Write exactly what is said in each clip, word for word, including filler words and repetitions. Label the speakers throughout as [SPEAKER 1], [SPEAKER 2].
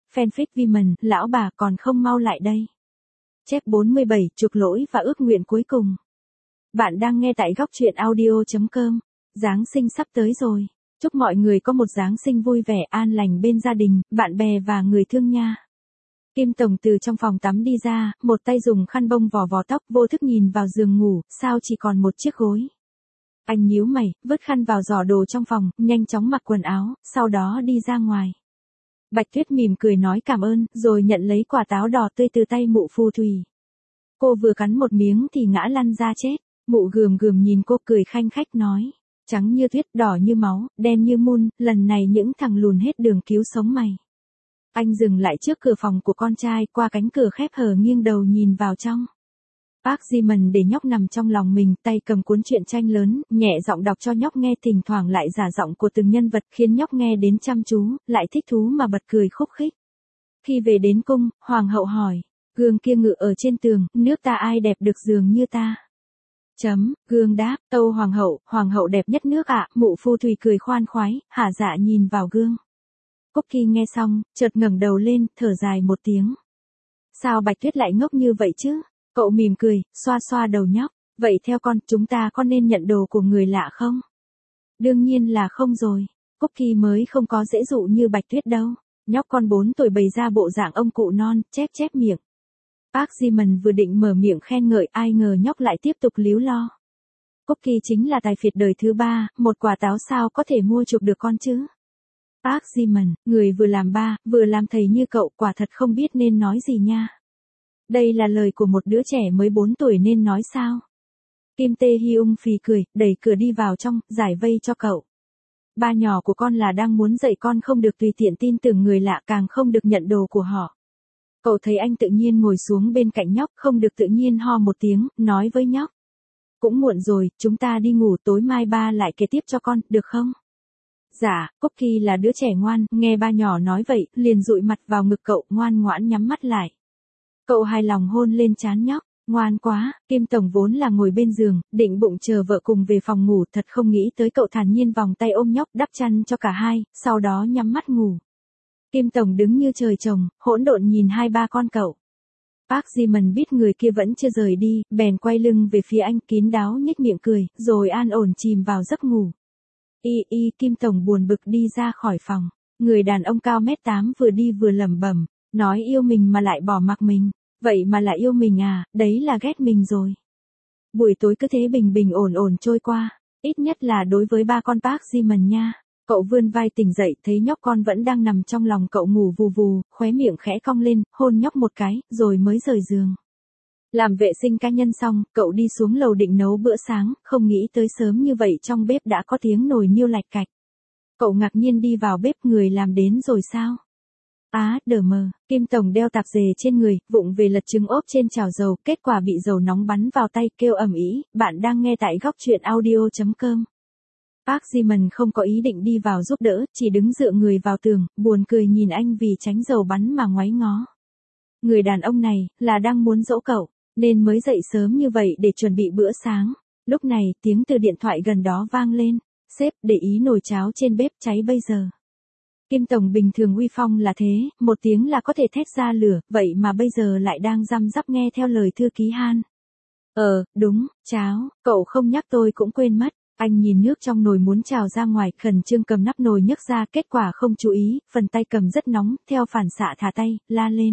[SPEAKER 1] fanfic Viman, lão bà còn không mau lại đây. Chép bốn mươi bảy, chuộc lỗi và ước nguyện cuối cùng. Bạn đang nghe tại góc truyện audio chấm com. Giáng sinh sắp tới rồi. Chúc mọi người có một Giáng sinh vui vẻ an lành bên gia đình, bạn bè và người thương nha. Kim Tổng từ trong phòng tắm đi ra, một tay dùng khăn bông vò vò tóc, vô thức nhìn vào giường ngủ, sao chỉ còn một chiếc gối. Anh nhíu mày, vứt khăn vào giỏ đồ trong phòng, nhanh chóng mặc quần áo, sau đó đi ra ngoài. Bạch Tuyết mỉm cười nói cảm ơn, rồi nhận lấy quả táo đỏ tươi từ tay mụ phù thủy. Cô vừa cắn một miếng thì ngã lăn ra chết. Mụ gườm gườm nhìn cô cười khanh khách nói. Trắng như tuyết, đỏ như máu, đen như mun, lần này những thằng lùn hết đường cứu sống mày. Anh dừng lại trước cửa phòng của con trai, qua cánh cửa khép hờ nghiêng đầu nhìn vào trong. Park Ji-man để nhóc nằm trong lòng mình, tay cầm cuốn truyện tranh lớn, nhẹ giọng đọc cho nhóc nghe, thỉnh thoảng lại giả giọng của từng nhân vật, khiến nhóc nghe đến chăm chú, lại thích thú mà bật cười khúc khích. Khi về đến cung, hoàng hậu hỏi, gương kia ngự ở trên tường, nước ta ai đẹp được dường như ta? Chấm, gương đáp, tâu hoàng hậu, hoàng hậu đẹp nhất nước ạ, mụ phù thủy cười khoan khoái, hả dạ nhìn vào gương. Cookie nghe xong, chợt ngẩng đầu lên, thở dài một tiếng. Sao Bạch Tuyết lại ngốc như vậy chứ? Cậu mỉm cười, xoa xoa đầu nhóc. Vậy theo con, chúng ta có nên nhận đồ của người lạ không? Đương nhiên là không rồi. Cookie mới không có dễ dụ như Bạch Tuyết đâu. Nhóc con bốn tuổi bày ra bộ dạng ông cụ non, chép chép miệng. Park Ji-man vừa định mở miệng khen ngợi, ai ngờ nhóc lại tiếp tục líu lo. Cookie chính là tài phiệt đời thứ ba, một quả táo sao có thể mua chuộc được con chứ? Park Ji-man, người vừa làm ba, vừa làm thầy như cậu, quả thật không biết nên nói gì nha. Đây là lời của một đứa trẻ mới bốn tuổi nên nói sao? Kim Tae-hyung phì cười, đẩy cửa đi vào trong, giải vây cho cậu. Ba nhỏ của con là đang muốn dạy con không được tùy tiện tin tưởng người lạ, càng không được nhận đồ của họ. Cậu thấy anh tự nhiên ngồi xuống bên cạnh nhóc, không được tự nhiên ho một tiếng, nói với nhóc. Cũng muộn rồi, chúng ta đi ngủ, tối mai ba lại kể tiếp cho con, được không? Dạ, Cookie là đứa trẻ ngoan, nghe ba nhỏ nói vậy, liền dụi mặt vào ngực cậu, ngoan ngoãn nhắm mắt lại. Cậu hài lòng hôn lên trán nhóc, ngoan quá. Kim Tổng vốn là ngồi bên giường, định bụng chờ vợ cùng về phòng ngủ, thật không nghĩ tới cậu thản nhiên vòng tay ôm nhóc, đắp chăn cho cả hai, sau đó nhắm mắt ngủ. Kim Tổng đứng như trời trồng, hỗn độn nhìn hai ba con cậu. Park Ji-man biết người kia vẫn chưa rời đi, bèn quay lưng về phía anh, kín đáo nhếch miệng cười, rồi an ổn chìm vào giấc ngủ. Y y Kim Tổng buồn bực đi ra khỏi phòng. Người đàn ông cao mét tám vừa đi vừa lẩm bẩm, nói yêu mình mà lại bỏ mặc mình. Vậy mà lại yêu mình à, đấy là ghét mình rồi. Buổi tối cứ thế bình bình ổn ổn trôi qua, ít nhất là đối với ba con Park Ji-man nha. Cậu vươn vai tỉnh dậy, thấy nhóc con vẫn đang nằm trong lòng cậu ngủ vù vù, khóe miệng khẽ cong lên, hôn nhóc một cái, rồi mới rời giường. Làm vệ sinh cá nhân xong, cậu đi xuống lầu định nấu bữa sáng, không nghĩ tới sớm như vậy trong bếp đã có tiếng nồi niêu lạch cạch. Cậu ngạc nhiên đi vào bếp, người làm đến rồi sao? Á, đờ mờ, Kim Tổng đeo tạp dề trên người, vụng về lật trứng ốp trên chảo dầu, kết quả bị dầu nóng bắn vào tay, kêu ầm ĩ. Bạn đang nghe tại góc truyện audio chấm com. Park Ji-man không có ý định đi vào giúp đỡ, chỉ đứng dựa người vào tường, buồn cười nhìn anh vì tránh dầu bắn mà ngoáy ngó. Người đàn ông này, là đang muốn dỗ cậu, nên mới dậy sớm như vậy để chuẩn bị bữa sáng. Lúc này, tiếng từ điện thoại gần đó vang lên. Sếp, để ý nồi cháo trên bếp cháy bây giờ. Kim Tổng bình thường uy phong là thế, một tiếng là có thể thét ra lửa, vậy mà bây giờ lại đang răm rắp nghe theo lời thư ký Han. Ờ, đúng, cháo, cậu không nhắc tôi cũng quên mất. Anh nhìn nước trong nồi muốn trào ra ngoài, khẩn trương cầm nắp nồi nhấc ra, kết quả không chú ý, phần tay cầm rất nóng, theo phản xạ thả tay, la lên.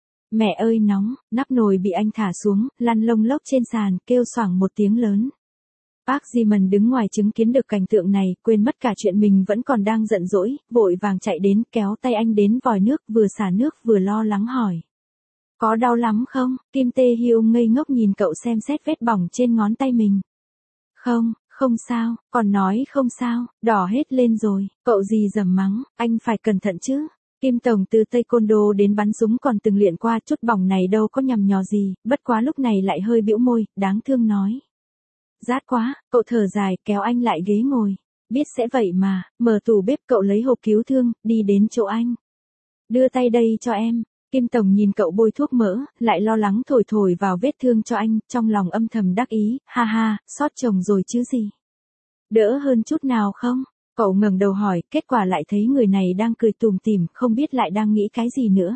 [SPEAKER 1] Mẹ ơi nóng, nắp nồi bị anh thả xuống, lăn lông lốc trên sàn, kêu xoảng một tiếng lớn. Park Ji-man đứng ngoài chứng kiến được cảnh tượng này, quên mất cả chuyện mình vẫn còn đang giận dỗi, vội vàng chạy đến, kéo tay anh đến vòi nước, vừa xả nước vừa lo lắng hỏi. Có đau lắm không? Kim Tae-hyung ngây ngốc nhìn cậu xem xét vết bỏng trên ngón tay mình. Không, không sao, còn nói không sao, đỏ hết lên rồi, cậu gì dầm mắng, anh phải cẩn thận chứ. Kim Tổng từ Taekwondo đến bắn súng còn từng luyện qua, chút bỏng này đâu có nhằm nhò gì, bất quá lúc này lại hơi bĩu môi, đáng thương nói. Rát quá, cậu thở dài, kéo anh lại ghế ngồi. Biết sẽ vậy mà, mở tủ bếp, cậu lấy hộp cứu thương, đi đến chỗ anh. Đưa tay đây cho em. Kim Tổng nhìn cậu bôi thuốc mỡ, lại lo lắng thổi thổi vào vết thương cho anh, trong lòng âm thầm đắc ý, ha ha, sót chồng rồi chứ gì. Đỡ hơn chút nào không? Cậu ngẩng đầu hỏi, kết quả lại thấy người này đang cười tủm tỉm, không biết lại đang nghĩ cái gì nữa.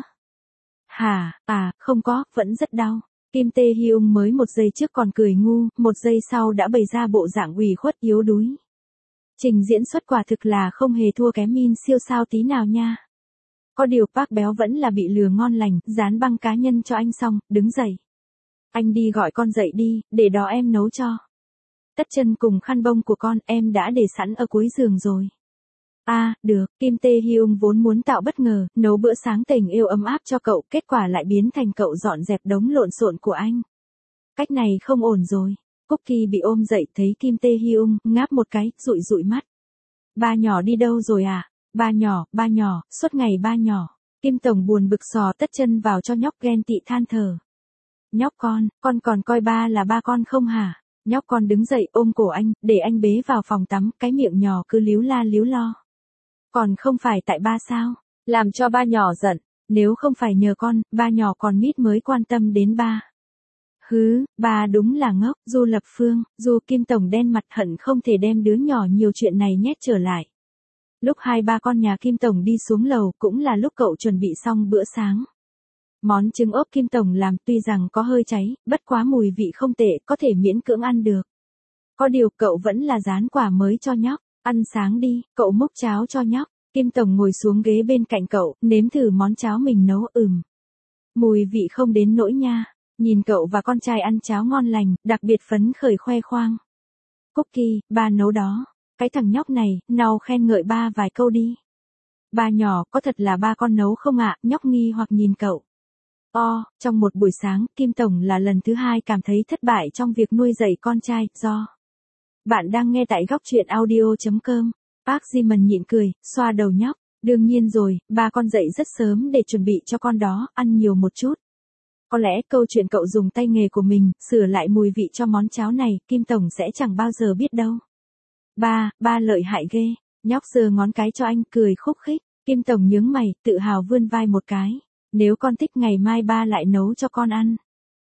[SPEAKER 1] Hả, à, không có, vẫn rất đau. Kim Tae Hyung mới một giây trước còn cười ngu, một giây sau đã bày ra bộ dạng ủy khuất yếu đuối. Trình diễn xuất quả thực là không hề thua kém Min siêu sao tí nào nha. Có điều Park béo vẫn là bị lừa ngon lành, dán băng cá nhân cho anh xong, đứng dậy. Anh đi gọi con dậy đi, để đó em nấu cho. Tất chân cùng khăn bông của con em đã để sẵn ở cuối giường rồi. À, được, Kim Tae Hyung vốn muốn tạo bất ngờ, nấu bữa sáng tình yêu ấm áp cho cậu, kết quả lại biến thành cậu dọn dẹp đống lộn xộn của anh. Cách này không ổn rồi. Cookie bị ôm dậy thấy Kim Tae Hyung, ngáp một cái, dụi dụi mắt. Ba nhỏ đi đâu rồi à? Ba nhỏ, ba nhỏ, suốt ngày ba nhỏ. Kim Tổng buồn bực sò tất chân vào cho nhóc ghen tị than thở. Nhóc con, con còn coi ba là ba con không hả? Nhóc con đứng dậy ôm cổ anh, để anh bế vào phòng tắm, cái miệng nhỏ cứ líu la líu lo. Còn không phải tại ba sao? Làm cho ba nhỏ giận, nếu không phải nhờ con, ba nhỏ còn mít mới quan tâm đến ba. Hứ, ba đúng là ngốc, Du Lập Phương, Du Kim Tổng đen mặt hận không thể đem đứa nhỏ nhiều chuyện này nhét trở lại. Lúc hai ba con nhà Kim Tổng đi xuống lầu cũng là lúc cậu chuẩn bị xong bữa sáng. Món trứng ốp Kim Tổng làm tuy rằng có hơi cháy, bất quá mùi vị không tệ, có thể miễn cưỡng ăn được. Có điều cậu vẫn là rán quả mới cho nhóc, ăn sáng đi, cậu múc cháo cho nhóc. Kim Tổng ngồi xuống ghế bên cạnh cậu, nếm thử món cháo mình nấu ừm. Mùi vị không đến nỗi nha, nhìn cậu và con trai ăn cháo ngon lành, đặc biệt phấn khởi khoe khoang. Cookie, ba nấu đó, cái thằng nhóc này, nào khen ngợi ba vài câu đi. Ba nhỏ, có thật là ba con nấu không ạ? Nhóc nghi hoặc nhìn cậu. O, trong một buổi sáng, Kim Tổng là lần thứ hai cảm thấy thất bại trong việc nuôi dạy con trai, do. Bạn đang nghe tại góc truyện audio chấm com. Park Ji-man nhịn cười, xoa đầu nhóc. Đương nhiên rồi, ba con dậy rất sớm để chuẩn bị cho con đó, ăn nhiều một chút. Có lẽ câu chuyện cậu dùng tay nghề của mình, sửa lại mùi vị cho món cháo này, Kim Tổng sẽ chẳng bao giờ biết đâu. Ba, ba lợi hại ghê. Nhóc giơ ngón cái cho anh, cười khúc khích. Kim Tổng nhướng mày, tự hào vươn vai một cái. Nếu con thích ngày mai ba lại nấu cho con ăn.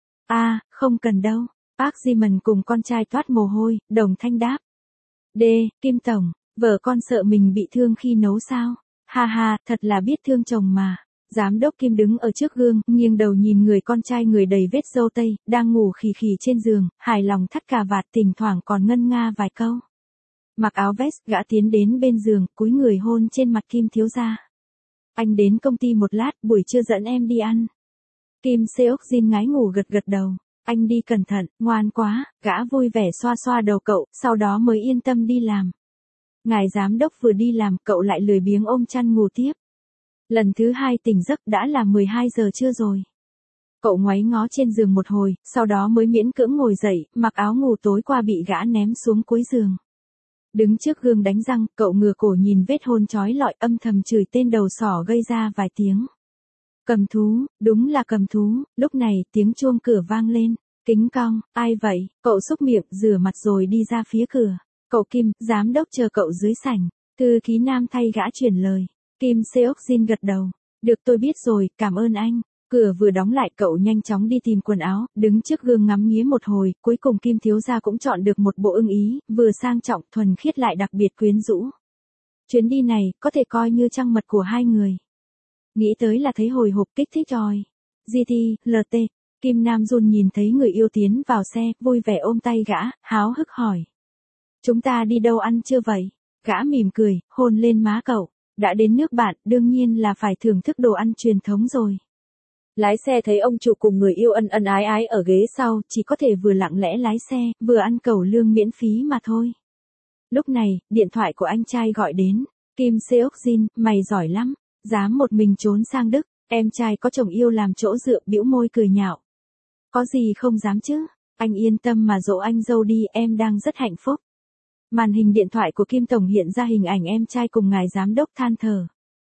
[SPEAKER 1] À, không cần đâu. Park Ji-man cùng con trai toát mồ hôi, đồng thanh đáp. D, Kim Tổng, vợ con sợ mình bị thương khi nấu sao? Ha ha, thật là biết thương chồng mà. Giám đốc Kim đứng ở trước gương, nghiêng đầu nhìn người con trai người đầy vết râu tây, đang ngủ khì khì trên giường, hài lòng thắt cà vạt, thỉnh thoảng còn ngân nga vài câu. Mặc áo vest, gã tiến đến bên giường, cúi người hôn trên mặt Kim thiếu gia. Anh đến công ty một lát, buổi trưa dẫn em đi ăn. Kim Seok-jin ngái ngủ gật gật đầu. Anh đi cẩn thận, ngoan quá, gã vui vẻ xoa xoa đầu cậu, sau đó mới yên tâm đi làm. Ngài giám đốc vừa đi làm, cậu lại lười biếng ôm chăn ngủ tiếp. Lần thứ hai tỉnh giấc đã là mười hai giờ trưa rồi. Cậu ngoáy ngó trên giường một hồi, sau đó mới miễn cưỡng ngồi dậy, mặc áo ngủ tối qua bị gã ném xuống cuối giường. Đứng trước gương đánh răng, cậu ngửa cổ nhìn vết hôn chói lọi, âm thầm chửi tên đầu sỏ gây ra vài tiếng. Cầm thú, đúng là cầm thú. Lúc này, tiếng chuông cửa vang lên. Kính cong, ai vậy? Cậu xúc miệng, rửa mặt rồi đi ra phía cửa. Cậu Kim, giám đốc chờ cậu dưới sảnh. Thư ký nam thay gã chuyển lời. Kim Seok-jin gật đầu. Được, tôi biết rồi, cảm ơn anh. Cửa vừa đóng lại, cậu nhanh chóng đi tìm quần áo, đứng trước gương ngắm nghía một hồi, cuối cùng Kim thiếu gia cũng chọn được một bộ ưng ý, vừa sang trọng, thuần khiết lại đặc biệt quyến rũ. Chuyến đi này, có thể coi như trăng mật của hai người. Nghĩ tới là thấy hồi hộp, kích thích rồi. giê tê, lờ tê, Kim Nam Jun nhìn thấy người yêu tiến vào xe, vui vẻ ôm tay gã, háo hức hỏi. Chúng ta đi đâu ăn chưa vậy? Gã mỉm cười, hôn lên má cậu. Đã đến nước bạn, đương nhiên là phải thưởng thức đồ ăn truyền thống rồi. Lái xe thấy ông chủ cùng người yêu ân ân ái ái ở ghế sau, chỉ có thể vừa lặng lẽ lái xe, vừa ăn cẩu lương miễn phí mà thôi. Lúc này, điện thoại của anh trai gọi đến. Kim Seok-jin, mày giỏi lắm, dám một mình trốn sang Đức, em trai có chồng yêu làm chỗ dựa, bĩu môi cười nhạo. Có gì không dám chứ, anh yên tâm mà dỗ anh dâu đi, em đang rất hạnh phúc. Màn hình điện thoại của Kim Tổng hiện ra hình ảnh em trai cùng ngài giám đốc than thở.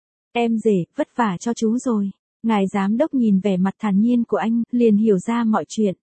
[SPEAKER 1] Em rể, vất vả cho chú rồi. Ngài giám đốc nhìn vẻ mặt thản nhiên của anh, liền hiểu ra mọi chuyện.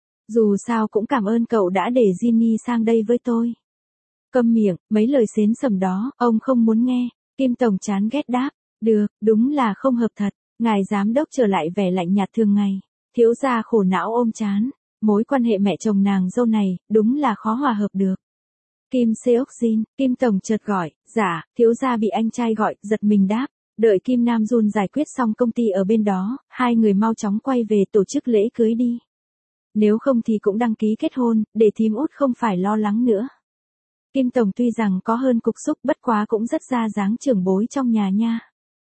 [SPEAKER 1] Dù sao cũng cảm ơn cậu đã để Ginny sang đây với tôi. Câm miệng, mấy lời xến xầm đó, ông không muốn nghe. Kim Tổng chán ghét đáp. Được, đúng là không hợp thật. Ngài giám đốc trở lại vẻ lạnh nhạt thường ngày. Thiếu gia khổ não ôm chán. Mối quan hệ mẹ chồng nàng dâu này, đúng là khó hòa hợp được. Kim Seok Jin, Kim Tổng chợt gọi, dạ, thiếu gia bị anh trai gọi, giật mình đáp. Đợi Kim Nam Jun giải quyết xong công ty ở bên đó, hai người mau chóng quay về tổ chức lễ cưới đi. Nếu không thì cũng đăng ký kết hôn, để thím út không phải lo lắng nữa. Kim Tổng tuy rằng có hơn cục xúc bất quá cũng rất ra dáng trưởng bối trong nhà nha.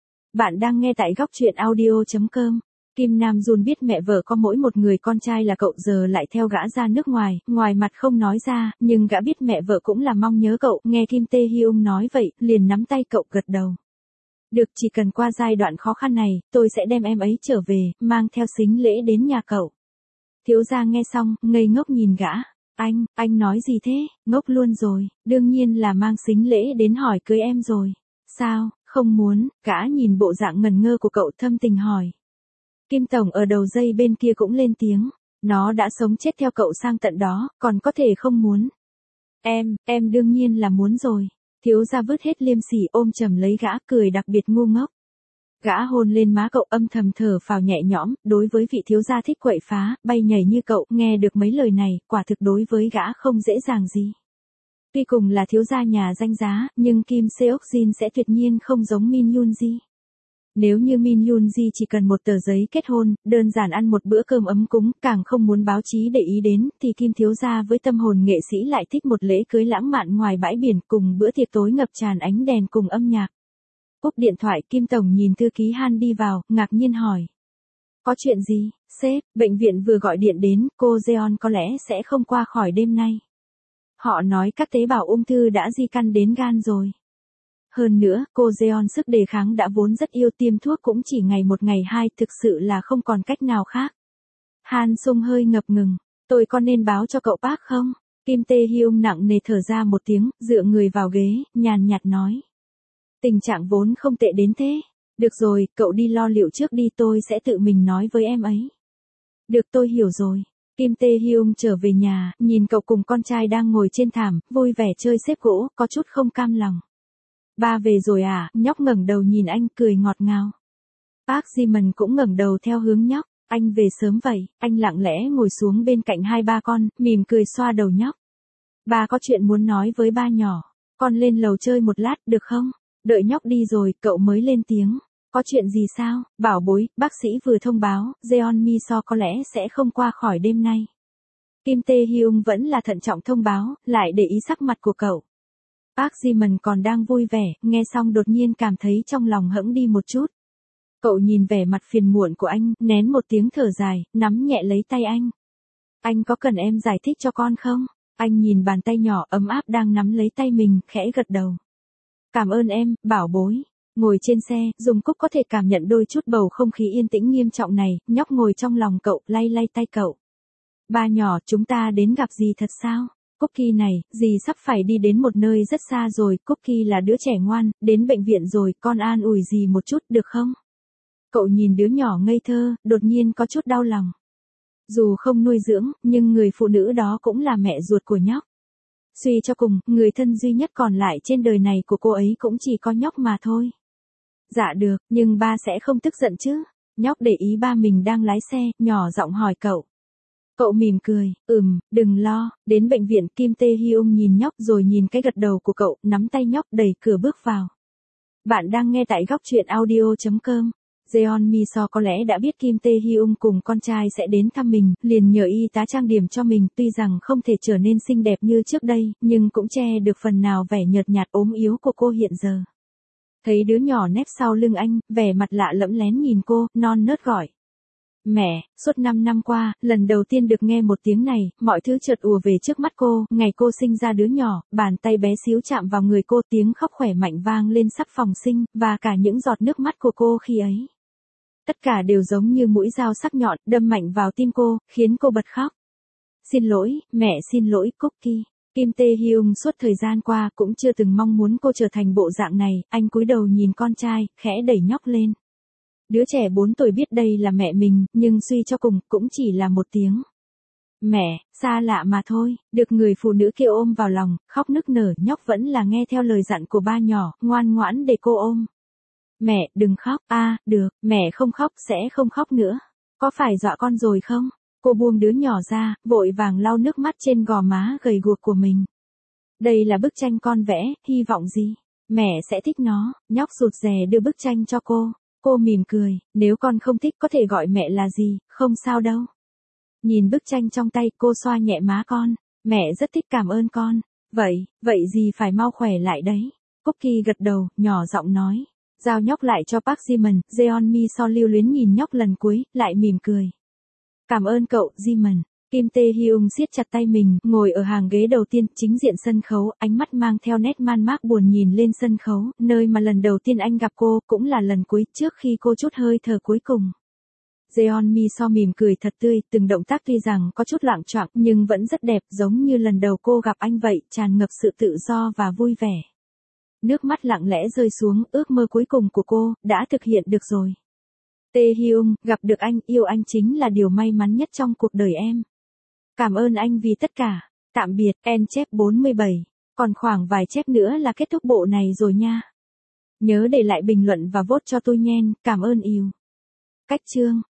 [SPEAKER 1] Bạn đang nghe tại góc truyện audio chấm com. Kim Nam Jun biết mẹ vợ có mỗi một người con trai là cậu giờ lại theo gã ra nước ngoài, ngoài mặt không nói ra, nhưng gã biết mẹ vợ cũng là mong nhớ cậu, nghe Kim Tae Hyung nói vậy, liền nắm tay cậu gật đầu. Được, chỉ cần qua giai đoạn khó khăn này, tôi sẽ đem em ấy trở về, mang theo sính lễ đến nhà cậu. Thiếu gia nghe xong, ngây ngốc nhìn gã. Anh, anh nói gì thế, ngốc luôn rồi, đương nhiên là mang sính lễ đến hỏi cưới em rồi. Sao, không muốn, gã nhìn bộ dạng ngần ngơ của cậu thâm tình hỏi. Kim Tổng ở đầu dây bên kia cũng lên tiếng, nó đã sống chết theo cậu sang tận đó, còn có thể không muốn. Em, em đương nhiên là muốn rồi. Thiếu gia vứt hết liêm sỉ ôm chầm lấy gã cười đặc biệt ngu ngốc. Gã hôn lên má cậu âm thầm thở phào nhẹ nhõm, đối với vị thiếu gia thích quậy phá, bay nhảy như cậu, nghe được mấy lời này, quả thực đối với gã không dễ dàng gì. Tuy cùng là thiếu gia nhà danh giá, nhưng Kim Seok Jin sẽ tuyệt nhiên không giống Min Yoon Ji. Nếu như Min Yoon Ji chỉ cần một tờ giấy kết hôn, đơn giản ăn một bữa cơm ấm cúng, càng không muốn báo chí để ý đến, thì Kim thiếu gia với tâm hồn nghệ sĩ lại thích một lễ cưới lãng mạn ngoài bãi biển cùng bữa tiệc tối ngập tràn ánh đèn cùng âm nhạc. Cúp điện thoại, Kim Tổng nhìn thư ký Han đi vào, ngạc nhiên hỏi. Có chuyện gì, sếp, bệnh viện vừa gọi điện đến, cô Jeon có lẽ sẽ không qua khỏi đêm nay. Họ nói các tế bào ung thư đã di căn đến gan rồi. Hơn nữa, cô Jeon sức đề kháng đã vốn rất yêu, tiêm thuốc cũng chỉ ngày một ngày hai, thực sự là không còn cách nào khác. Han Sung hơi ngập ngừng, tôi có nên báo cho cậu bác không? Kim Tae Hyung nặng nề thở ra một tiếng, dựa người vào ghế, nhàn nhạt nói. Tình trạng vốn không tệ đến thế. Được rồi, cậu đi lo liệu trước đi, tôi sẽ tự mình nói với em ấy. Được, tôi hiểu rồi. Kim Tae Hyung trở về nhà, nhìn cậu cùng con trai đang ngồi trên thảm, vui vẻ chơi xếp gỗ, có chút không cam lòng. Ba về rồi à, nhóc ngẩng đầu nhìn anh cười ngọt ngào. Park Ji-man cũng ngẩng đầu theo hướng nhóc, anh về sớm vậy, anh lặng lẽ ngồi xuống bên cạnh hai ba con, mỉm cười xoa đầu nhóc. Ba có chuyện muốn nói với ba nhỏ, con lên lầu chơi một lát, được không? Đợi nhóc đi rồi, cậu mới lên tiếng. Có chuyện gì sao, bảo bối, bác sĩ vừa thông báo, Jeon Mi So có lẽ sẽ không qua khỏi đêm nay. Kim Tae Hyung vẫn là thận trọng thông báo, lại để ý sắc mặt của cậu. Park Ji-man còn đang vui vẻ, nghe xong đột nhiên cảm thấy trong lòng hững đi một chút. Cậu nhìn vẻ mặt phiền muộn của anh, nén một tiếng thở dài, nắm nhẹ lấy tay anh. Anh có cần em giải thích cho con không? Anh nhìn bàn tay nhỏ ấm áp đang nắm lấy tay mình, khẽ gật đầu. Cảm ơn em, bảo bối. Ngồi trên xe, Dung Cúc có thể cảm nhận đôi chút bầu không khí yên tĩnh nghiêm trọng này, nhóc ngồi trong lòng cậu, lay lay tay cậu. Ba nhỏ, chúng ta đến gặp dì thật sao? Cookie này, dì sắp phải đi đến một nơi rất xa rồi, Cookie là đứa trẻ ngoan, đến bệnh viện rồi, con an ủi dì một chút, được không? Cậu nhìn đứa nhỏ ngây thơ, đột nhiên có chút đau lòng. Dù không nuôi dưỡng, nhưng người phụ nữ đó cũng là mẹ ruột của nhóc. Suy cho cùng, người thân duy nhất còn lại trên đời này của cô ấy cũng chỉ có nhóc mà thôi. Dạ được, nhưng ba sẽ không tức giận chứ? Nhóc để ý ba mình đang lái xe, nhỏ giọng hỏi cậu. Cậu mỉm cười, ừm, đừng lo, đến bệnh viện. Kim Tae Hyung nhìn nhóc rồi nhìn cái gật đầu của cậu, nắm tay nhóc đẩy cửa bước vào. Bạn đang nghe tại góc truyện audio chấm com. Jeon Mi So có lẽ đã biết Kim Tae Hyung cùng con trai sẽ đến thăm mình, liền nhờ y tá trang điểm cho mình, tuy rằng không thể trở nên xinh đẹp như trước đây, nhưng cũng che được phần nào vẻ nhợt nhạt ốm yếu của cô hiện giờ. Thấy đứa nhỏ nép sau lưng anh, vẻ mặt lạ lẫm lén nhìn cô, non nớt gọi. Mẹ, suốt năm năm qua, lần đầu tiên được nghe một tiếng này, mọi thứ chợt ùa về trước mắt cô, ngày cô sinh ra đứa nhỏ, bàn tay bé xíu chạm vào người cô, tiếng khóc khỏe mạnh vang lên sắp phòng sinh, và cả những giọt nước mắt của cô khi ấy. Tất cả đều giống như mũi dao sắc nhọn, đâm mạnh vào tim cô, khiến cô bật khóc. Xin lỗi, mẹ xin lỗi Cookie. Kim Tae Hyung suốt thời gian qua cũng chưa từng mong muốn cô trở thành bộ dạng này, anh cúi đầu nhìn con trai, khẽ đẩy nhóc lên. Đứa trẻ bốn tuổi biết đây là mẹ mình, nhưng suy cho cùng, cũng chỉ là một tiếng. Mẹ, xa lạ mà thôi, được người phụ nữ kia ôm vào lòng, khóc nức nở, nhóc vẫn là nghe theo lời dặn của ba nhỏ, ngoan ngoãn để cô ôm. Mẹ, đừng khóc, a, à, được, mẹ không khóc, sẽ không khóc nữa. Có phải dọa con rồi không? Cô buông đứa nhỏ ra, vội vàng lau nước mắt trên gò má gầy guộc của mình. Đây là bức tranh con vẽ, hy vọng gì? Mẹ sẽ thích nó. Nhóc rụt rè đưa bức tranh cho cô. Cô mỉm cười, nếu con không thích có thể gọi mẹ là gì, không sao đâu. Nhìn bức tranh trong tay cô xoa nhẹ má con. Mẹ rất thích, cảm ơn con. Vậy, vậy gì phải mau khỏe lại đấy. Cookie gật đầu, nhỏ giọng nói. Giao nhóc lại cho Park Ji-min. Jeon Mi So lưu luyến nhìn nhóc lần cuối, lại mỉm cười. Cảm ơn cậu, Ji-min. Kim Tae-hyung siết chặt tay mình, ngồi ở hàng ghế đầu tiên, chính diện sân khấu, ánh mắt mang theo nét man mác buồn nhìn lên sân khấu, nơi mà lần đầu tiên anh gặp cô, cũng là lần cuối trước khi cô trút hơi thở cuối cùng. Jeon Mi So mỉm cười thật tươi, từng động tác tuy rằng có chút loạng choạng, nhưng vẫn rất đẹp, giống như lần đầu cô gặp anh vậy, tràn ngập sự tự do và vui vẻ. Nước mắt lặng lẽ rơi xuống, ước mơ cuối cùng của cô, đã thực hiện được rồi. Tae-hyung, gặp được anh, yêu anh chính là điều may mắn nhất trong cuộc đời em. Cảm ơn anh vì tất cả. Tạm biệt, en chép bốn mươi bảy. Còn khoảng vài chép nữa là kết thúc bộ này rồi nha. Nhớ để lại bình luận và vote cho tôi nhen, cảm ơn yêu. Cách chương.